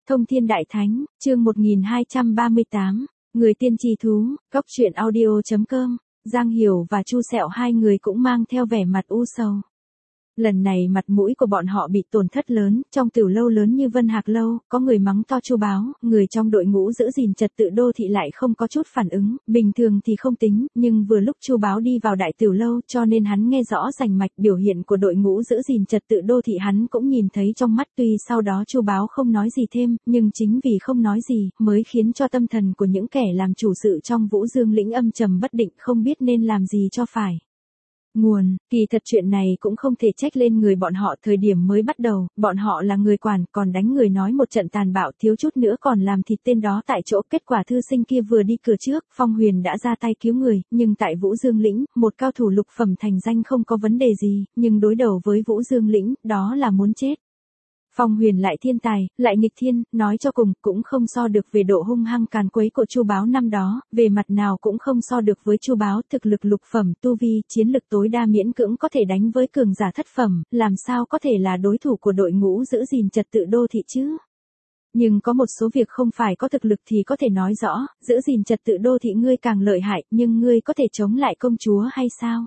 Thông Thiên Đại Thánh, chương 1238, Người tiên tri thú, góc truyện audio.com, Giang Hiểu và Chu Sẹo hai người cũng mang theo vẻ mặt u sầu. Lần này mặt mũi của bọn họ bị tổn thất lớn, trong tiểu lâu lớn như Vân Hạc Lâu, có người mắng to Chu Báo, người trong đội ngũ giữ gìn trật tự đô thị lại không có chút phản ứng, bình thường thì không tính, nhưng vừa lúc Chu Báo đi vào đại tiểu lâu cho nên hắn nghe rõ rành mạch biểu hiện của đội ngũ giữ gìn trật tự đô thị hắn cũng nhìn thấy trong mắt tuy sau đó Chu Báo không nói gì thêm, nhưng chính vì không nói gì, mới khiến cho tâm thần của những kẻ làm chủ sự trong Vũ Dương lĩnh âm trầm bất định không biết nên làm gì cho phải. Nguồn, kỳ thật chuyện này cũng không thể trách lên người bọn họ thời điểm mới bắt đầu, bọn họ là người quản, còn đánh người nói một trận tàn bạo thiếu chút nữa còn làm thịt tên đó tại chỗ. Kết quả thư sinh kia vừa đi cửa trước, Phong Huyền đã ra tay cứu người, nhưng tại Vũ Dương lĩnh, một cao thủ lục phẩm thành danh không có vấn đề gì, nhưng đối đầu với Vũ Dương lĩnh, đó là muốn chết. Phong Huyền lại thiên tài, lại nghịch thiên, nói cho cùng, cũng không so được về độ hung hăng càn quấy của Chu Báo năm đó, về mặt nào cũng không so được với Chu Báo, thực lực lục phẩm, tu vi, chiến lực tối đa miễn cưỡng có thể đánh với cường giả thất phẩm, làm sao có thể là đối thủ của đội ngũ giữ gìn trật tự đô thị chứ? Nhưng có một số việc không phải có thực lực thì có thể nói rõ, giữ gìn trật tự đô thị ngươi càng lợi hại, nhưng ngươi có thể chống lại công chúa hay sao?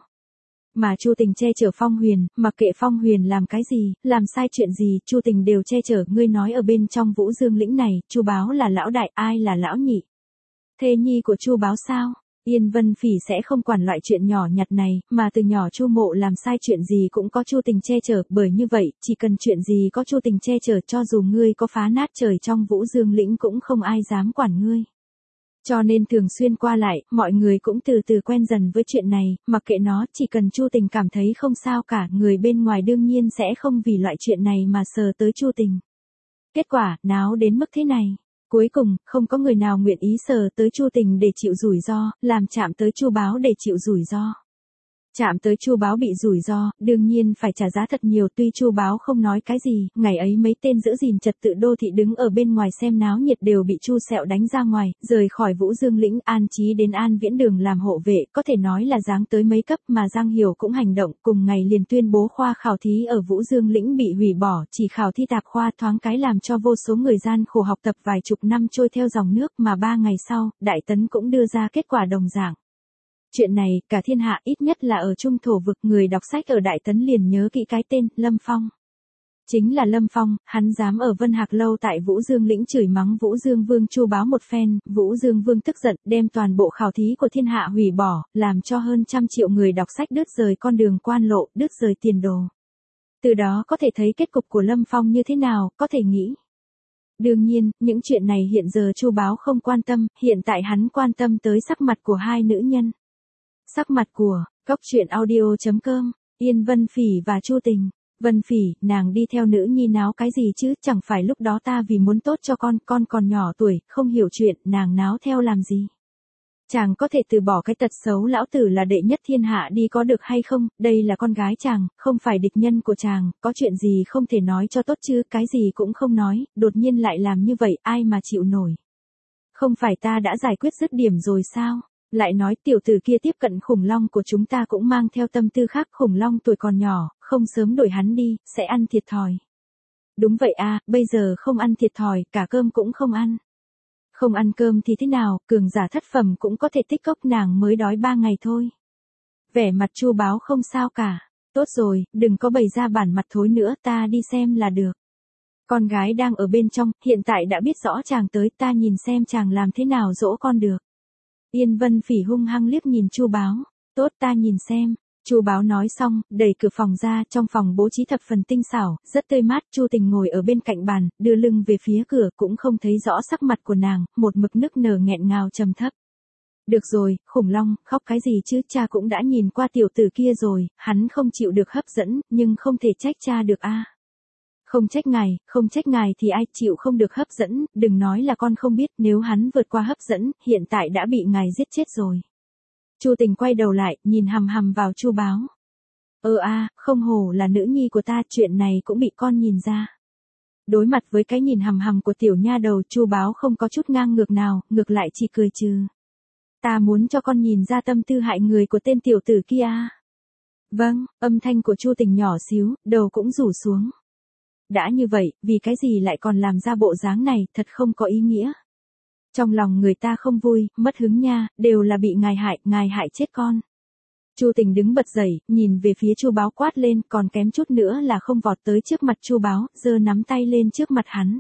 Mà Chu Tình che chở Phong Huyền, mặc kệ Phong Huyền làm cái gì, làm sai chuyện gì, Chu Tình đều che chở. Ngươi nói ở bên trong Vũ Dương lĩnh này, Chu Báo là lão đại, ai là lão nhị? Thê nhi của Chu Báo sao? Yên Vân Phỉ sẽ không quản loại chuyện nhỏ nhặt này, mà từ nhỏ Chu Mộ làm sai chuyện gì cũng có Chu Tình che chở, bởi như vậy, chỉ cần chuyện gì có Chu Tình che chở, cho dù ngươi có phá nát trời trong Vũ Dương lĩnh cũng không ai dám quản ngươi. Cho nên thường xuyên qua lại, mọi người cũng từ từ quen dần với chuyện này, mặc kệ nó, chỉ cần Chu Tình cảm thấy không sao cả, người bên ngoài đương nhiên sẽ không vì loại chuyện này mà sờ tới Chu Tình. Kết quả, náo đến mức thế này. Cuối cùng, không có người nào nguyện ý sờ tới Chu Tình để chịu rủi ro, làm chạm tới Chu Báo để chịu rủi ro. Chạm tới Chu Báo bị rủi ro, đương nhiên phải trả giá thật nhiều, tuy Chu Báo không nói cái gì, ngày ấy mấy tên giữ gìn trật tự đô thị đứng ở bên ngoài xem náo nhiệt đều bị Chu Sẹo đánh ra ngoài, rời khỏi Vũ Dương lĩnh, an trí đến An Viễn Đường làm hộ vệ, có thể nói là giáng tới mấy cấp. Mà Giang Hiểu cũng hành động, cùng ngày liền tuyên bố khoa khảo thí ở Vũ Dương lĩnh bị hủy bỏ, chỉ khảo thi tạp khoa, thoáng cái làm cho vô số người gian khổ học tập vài chục năm trôi theo dòng nước. Mà 3 ngày sau, Đại Tấn cũng đưa ra kết quả đồng dạng. Chuyện này, cả thiên hạ ít nhất là ở Trung Thổ vực, người đọc sách ở Đại Tấn liền nhớ kỹ cái tên, Lâm Phong. Chính là Lâm Phong, hắn dám ở Vân Hạc Lâu tại Vũ Dương lĩnh chửi mắng Vũ Dương Vương Chu Báo một phen, Vũ Dương Vương tức giận, đem toàn bộ khảo thí của thiên hạ hủy bỏ, làm cho hơn 100 triệu người đọc sách đứt rời con đường quan lộ, đứt rời tiền đồ. Từ đó có thể thấy kết cục của Lâm Phong như thế nào, có thể nghĩ. Đương nhiên, những chuyện này hiện giờ Chu Báo không quan tâm, hiện tại hắn quan tâm tới sắc mặt của hai nữ nhân. Sắc mặt của, góc truyện audio.com, Yên Vân Phỉ và Chu Tình. Vân Phỉ, nàng đi theo nữ nhi náo cái gì chứ, chẳng phải lúc đó ta vì muốn tốt cho con còn nhỏ tuổi, không hiểu chuyện, nàng náo theo làm gì. Chàng có thể từ bỏ cái tật xấu lão tử là đệ nhất thiên hạ đi có được hay không, đây là con gái chàng, không phải địch nhân của chàng, có chuyện gì không thể nói cho tốt chứ, cái gì cũng không nói, đột nhiên lại làm như vậy, ai mà chịu nổi. Không phải ta đã giải quyết dứt điểm rồi sao? Lại nói tiểu tử kia tiếp cận khủng long của chúng ta cũng mang theo tâm tư khác, khủng long tuổi còn nhỏ, không sớm đuổi hắn đi, sẽ ăn thiệt thòi. Đúng vậy à, bây giờ không ăn thiệt thòi, cả cơm cũng không ăn. Không ăn cơm thì thế nào, cường giả thất phẩm cũng có thể tích cốc, nàng mới đói 3 ngày thôi. Vẻ mặt Chu Báo không sao cả. Tốt rồi, đừng có bày ra bản mặt thối nữa, ta đi xem là được. Con gái đang ở bên trong, hiện tại đã biết rõ chàng tới, ta nhìn xem chàng làm thế nào dỗ con được. Yên Vân Phỉ hung hăng liếc nhìn Chu Báo. Tốt, ta nhìn xem. Chu Báo nói xong, đẩy cửa phòng ra, trong phòng bố trí thập phần tinh xảo, rất tươi mát. Chu Tình ngồi ở bên cạnh bàn, đưa lưng về phía cửa, cũng không thấy rõ sắc mặt của nàng, một mực nức nở nghẹn ngào trầm thấp. Được rồi, khủng long, khóc cái gì chứ, cha cũng đã nhìn qua tiểu tử kia rồi, hắn không chịu được hấp dẫn, nhưng không thể trách cha được a. Không trách ngài thì ai chịu không được hấp dẫn, đừng nói là con không biết, nếu hắn vượt qua hấp dẫn, hiện tại đã bị ngài giết chết rồi. Chu Tình quay đầu lại, nhìn hằm hằm vào Chu Báo. Không hổ là nữ nhi của ta, chuyện này cũng bị con nhìn ra. Đối mặt với cái nhìn hằm hằm của tiểu nha đầu, Chu Báo không có chút ngang ngược nào, ngược lại chỉ cười trừ. Ta muốn cho con nhìn ra tâm tư hại người của tên tiểu tử kia. Vâng, âm thanh của Chu Tình nhỏ xíu, đầu cũng rủ xuống. đã như vậy, vì cái gì lại còn làm ra bộ dáng này, thật không có ý nghĩa. Trong lòng người ta không vui, mất hứng nha, đều là bị ngài hại chết con. Chu Tình đứng bật dậy, nhìn về phía Chu Báo quát lên, còn kém chút nữa là không vọt tới trước mặt Chu Báo, giơ nắm tay lên trước mặt hắn.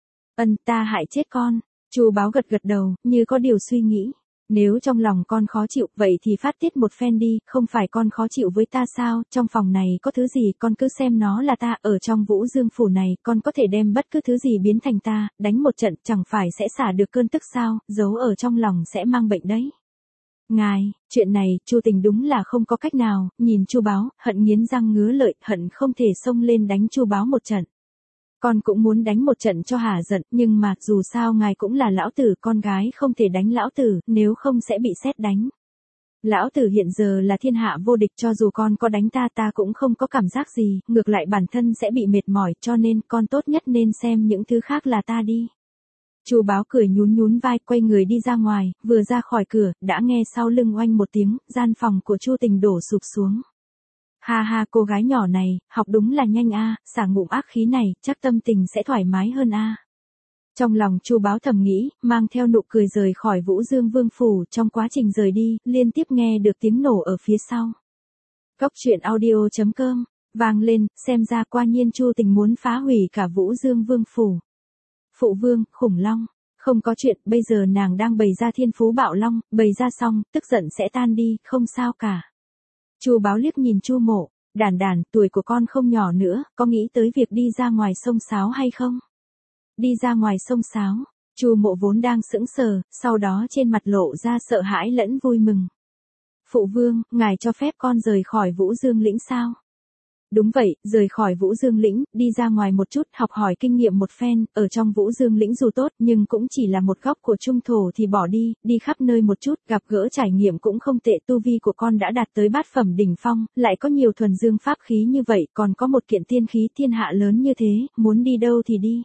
Ta hại chết con. Chu Báo gật gật đầu, như có điều suy nghĩ. Nếu trong lòng con khó chịu, vậy thì phát tiết một phen đi, không phải con khó chịu với ta sao, trong phòng này có thứ gì con cứ xem nó là ta, ở trong Vũ Dương phủ này, con có thể đem bất cứ thứ gì biến thành ta, đánh một trận chẳng phải sẽ xả được cơn tức sao, giấu ở trong lòng sẽ mang bệnh đấy. Ngài, chuyện này, Chu Tình đúng là không có cách nào, nhìn Chu Báo, hận nghiến răng ngứa lợi, hận không thể xông lên đánh Chu Báo một trận. Con cũng muốn đánh một trận cho hả giận, nhưng mà, dù sao ngài cũng là lão tử, con gái không thể đánh lão tử, nếu không sẽ bị sét đánh. Lão tử hiện giờ là thiên hạ vô địch, cho dù con có đánh ta cũng không có cảm giác gì, ngược lại bản thân sẽ bị mệt mỏi, cho nên con tốt nhất nên xem những thứ khác là ta đi. Chu Báo cười nhún nhún vai, quay người đi ra ngoài, vừa ra khỏi cửa, đã nghe sau lưng oanh một tiếng, gian phòng của Chu Tình đổ sụp xuống. Ha ha, cô gái nhỏ này, học đúng là nhanh a, xả ngụm ác khí này, chắc tâm tình sẽ thoải mái hơn a. Trong lòng Chu Báo thầm nghĩ, mang theo nụ cười rời khỏi Vũ Dương Vương phủ, trong quá trình rời đi, liên tiếp nghe được tiếng nổ ở phía sau. Cốc truyện audio.com vang lên, xem ra quả nhiên Chu Tình muốn phá hủy cả Vũ Dương Vương phủ. Phụ vương, khủng long. Không có chuyện, bây giờ nàng đang bày ra thiên phú bạo long, bày ra xong, tức giận sẽ tan đi, không sao cả. Chu Báo liếc nhìn Chu Mộ, đàn, tuổi của con không nhỏ nữa, có nghĩ tới việc đi ra ngoài sông sáo hay không? Đi ra ngoài sông sáo, Chu Mộ vốn đang sững sờ, sau đó trên mặt lộ ra sợ hãi lẫn vui mừng. Phụ vương, ngài cho phép con rời khỏi Vũ Dương lĩnh sao? Đúng vậy, rời khỏi Vũ Dương lĩnh, đi ra ngoài một chút, học hỏi kinh nghiệm một phen, ở trong Vũ Dương lĩnh dù tốt nhưng cũng chỉ là một góc của trung thổ thì bỏ đi khắp nơi một chút, gặp gỡ trải nghiệm cũng không tệ, tu vi của con đã đạt tới bát phẩm đỉnh phong, lại có nhiều thuần dương pháp khí như vậy, còn có một kiện tiên khí thiên hạ lớn như thế, muốn đi đâu thì đi.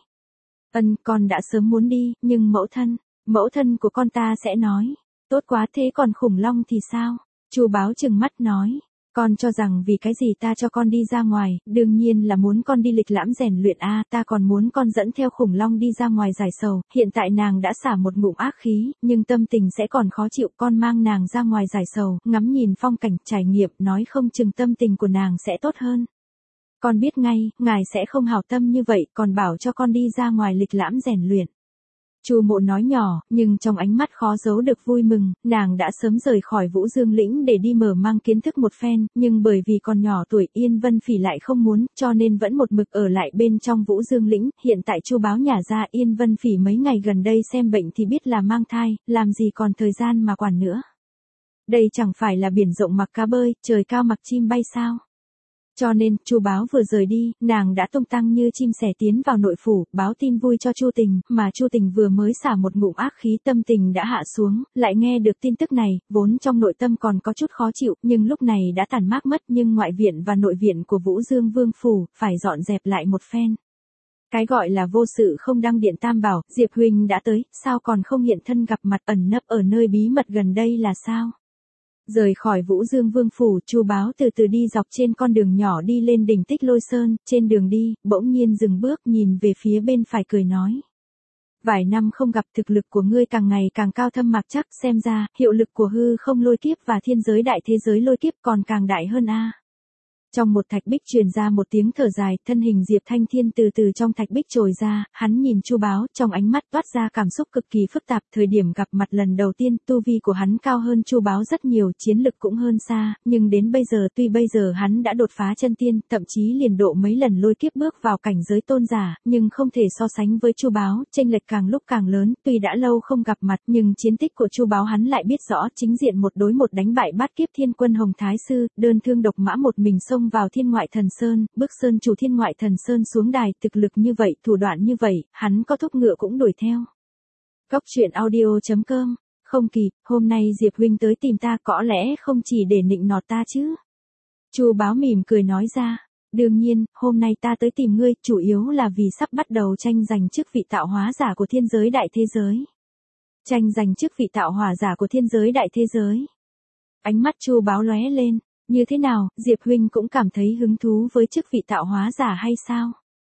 Con đã sớm muốn đi, nhưng mẫu thân của con ta sẽ nói, tốt quá thế còn khủng long thì sao? Chu Báo trừng mắt nói. Con cho rằng vì cái gì ta cho con đi ra ngoài, đương nhiên là muốn con đi lịch lãm rèn luyện a, ta còn muốn con dẫn theo khủng long đi ra ngoài giải sầu, hiện tại nàng đã xả một ngụm ác khí, nhưng tâm tình sẽ còn khó chịu, con mang nàng ra ngoài giải sầu, ngắm nhìn phong cảnh, trải nghiệm, nói không chừng tâm tình của nàng sẽ tốt hơn. Con biết ngay, ngài sẽ không hảo tâm như vậy, còn bảo cho con đi ra ngoài lịch lãm rèn luyện. Chu Mộ nói nhỏ, nhưng trong ánh mắt khó giấu được vui mừng, nàng đã sớm rời khỏi Vũ Dương lĩnh để đi mở mang kiến thức một phen, nhưng bởi vì còn nhỏ tuổi, Yên Vân Phỉ lại không muốn, cho nên vẫn một mực ở lại bên trong Vũ Dương lĩnh, hiện tại Chu Báo nhả ra Yên Vân Phỉ mấy ngày gần đây xem bệnh thì biết là mang thai, làm gì còn thời gian mà quản nữa. Đây chẳng phải là biển rộng mặc cá bơi, trời cao mặc chim bay sao? Cho nên, Chu Báo vừa rời đi, nàng đã tung tăng như chim sẻ tiến vào nội phủ, báo tin vui cho Chu Tình, mà Chu Tình vừa mới xả một ngụm ác khí, tâm tình đã hạ xuống, lại nghe được tin tức này, vốn trong nội tâm còn có chút khó chịu, nhưng lúc này đã tản mát mất, nhưng ngoại viện và nội viện của Vũ Dương Vương phủ, phải dọn dẹp lại một phen. Cái gọi là vô sự không đăng điện tam bảo, Diệp huynh đã tới, sao còn không hiện thân gặp mặt, ẩn nấp ở nơi bí mật gần đây là sao? Rời khỏi Vũ Dương Vương phủ, Chu Báo từ từ đi dọc trên con đường nhỏ đi lên đỉnh Tích Lôi Sơn, trên đường đi, bỗng nhiên dừng bước nhìn về phía bên phải cười nói. Vài năm không gặp, thực lực của ngươi càng ngày càng cao thâm mặc chắc, xem ra, hiệu lực của hư không lôi kiếp và thiên giới đại thế giới lôi kiếp còn càng đại hơn a. Trong một thạch bích truyền ra một tiếng thở dài, thân hình Diệp Thanh Thiên từ từ trong thạch bích trồi ra, hắn nhìn Chu Báo, trong ánh mắt toát ra cảm xúc cực kỳ phức tạp, thời điểm gặp mặt lần đầu tiên, tu vi của hắn cao hơn Chu Báo rất nhiều, chiến lực cũng hơn xa, nhưng đến bây giờ, tuy bây giờ hắn đã đột phá chân tiên, thậm chí liền độ mấy lần lôi kiếp bước vào cảnh giới tôn giả, nhưng không thể so sánh với Chu Báo, chênh lệch càng lúc càng lớn, tuy đã lâu không gặp mặt, nhưng chiến tích của Chu Báo hắn lại biết rõ, chính diện một đối một đánh bại bát kiếp thiên quân Hồng Thái Sư, đơn thương độc mã một mình xông vào Thiên Ngoại Thần Sơn, bước sơn chủ Thiên Ngoại Thần Sơn xuống đài, thực lực như vậy, thủ đoạn như vậy, hắn có thúc ngựa cũng đuổi theo. Cốc truyện audio.com, không kịp, hôm nay Diệp huynh tới tìm ta có lẽ không chỉ để nịnh nọt ta chứ. Chu Báo mỉm cười nói ra, đương nhiên, hôm nay ta tới tìm ngươi, chủ yếu là vì sắp bắt đầu tranh giành chức vị tạo hóa giả của thiên giới đại thế giới. Tranh giành chức vị tạo hóa giả của thiên giới đại thế giới. Ánh mắt Chu Báo lóe lên. Như thế nào, Diệp huynh cũng cảm thấy hứng thú với chức vị tạo hóa giả hay sao?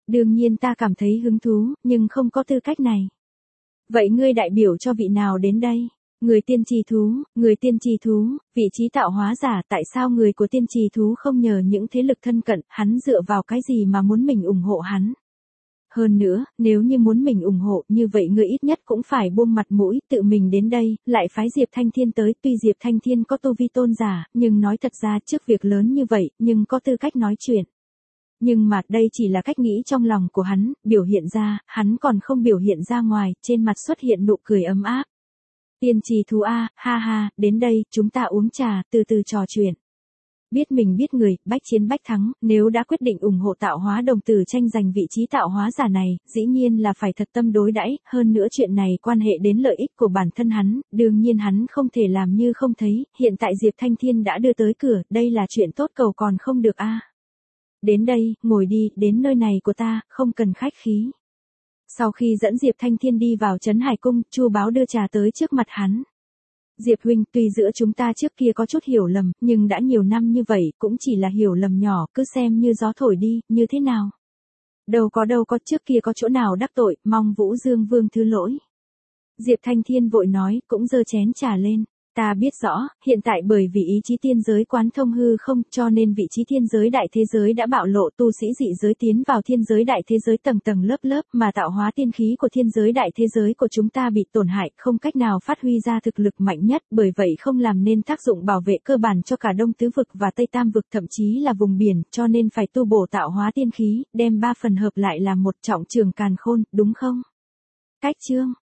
Đương nhiên ta cảm thấy hứng thú, nhưng không có tư cách này. Vậy ngươi đại biểu cho vị nào đến đây? Người tiên trì thú, vị trí tạo hóa giả, tại sao người của tiên trì thú không nhờ những thế lực thân cận, hắn dựa vào cái gì mà muốn mình ủng hộ hắn? Hơn nữa, nếu như muốn mình ủng hộ như vậy ngươi ít nhất cũng phải buông mặt mũi, tự mình đến đây, lại phái Diệp Thanh Thiên tới, tuy Diệp Thanh Thiên có tu vi tôn giả, nhưng nói thật ra trước việc lớn như vậy, nhưng có tư cách nói chuyện. Nhưng mà đây chỉ là cách nghĩ trong lòng của hắn, biểu hiện ra, hắn còn không biểu hiện ra ngoài, trên mặt xuất hiện nụ cười ấm áp. Tiên trì thú a, ha ha, đến đây, chúng ta uống trà, từ từ trò chuyện. Biết mình biết người, bách chiến bách thắng, nếu đã quyết định ủng hộ tạo hóa đồng tử tranh giành vị trí tạo hóa giả này, dĩ nhiên là phải thật tâm đối đãi, hơn nữa chuyện này quan hệ đến lợi ích của bản thân hắn, đương nhiên hắn không thể làm như không thấy, hiện tại Diệp Thanh Thiên đã đưa tới cửa, đây là chuyện tốt cầu còn không được a. Đến đây, ngồi đi, đến nơi này của ta, không cần khách khí. Sau khi dẫn Diệp Thanh Thiên đi vào Trấn Hải Cung, Chu Báo đưa trà tới trước mặt hắn. Diệp huynh, tuy giữa chúng ta trước kia có chút hiểu lầm, nhưng đã nhiều năm như vậy, cũng chỉ là hiểu lầm nhỏ, cứ xem như gió thổi đi, như thế nào? Đâu có trước kia có chỗ nào đắc tội, mong Vũ Dương Vương thứ lỗi. Diệp Thanh Thiên vội nói, cũng giơ chén trà lên. Ta biết rõ, hiện tại bởi vì ý chí tiên giới quán thông hư không, cho nên vị trí thiên giới đại thế giới đã bạo lộ, tu sĩ dị giới tiến vào thiên giới đại thế giới tầng tầng lớp lớp, mà tạo hóa tiên khí của thiên giới đại thế giới của chúng ta bị tổn hại, không cách nào phát huy ra thực lực mạnh nhất, bởi vậy không làm nên tác dụng bảo vệ cơ bản cho cả Đông Tứ vực và Tây Tam vực, thậm chí là vùng biển, cho nên phải tu bổ tạo hóa tiên khí, đem 3 phần hợp lại làm một trọng trường càn khôn, đúng không? Cách chương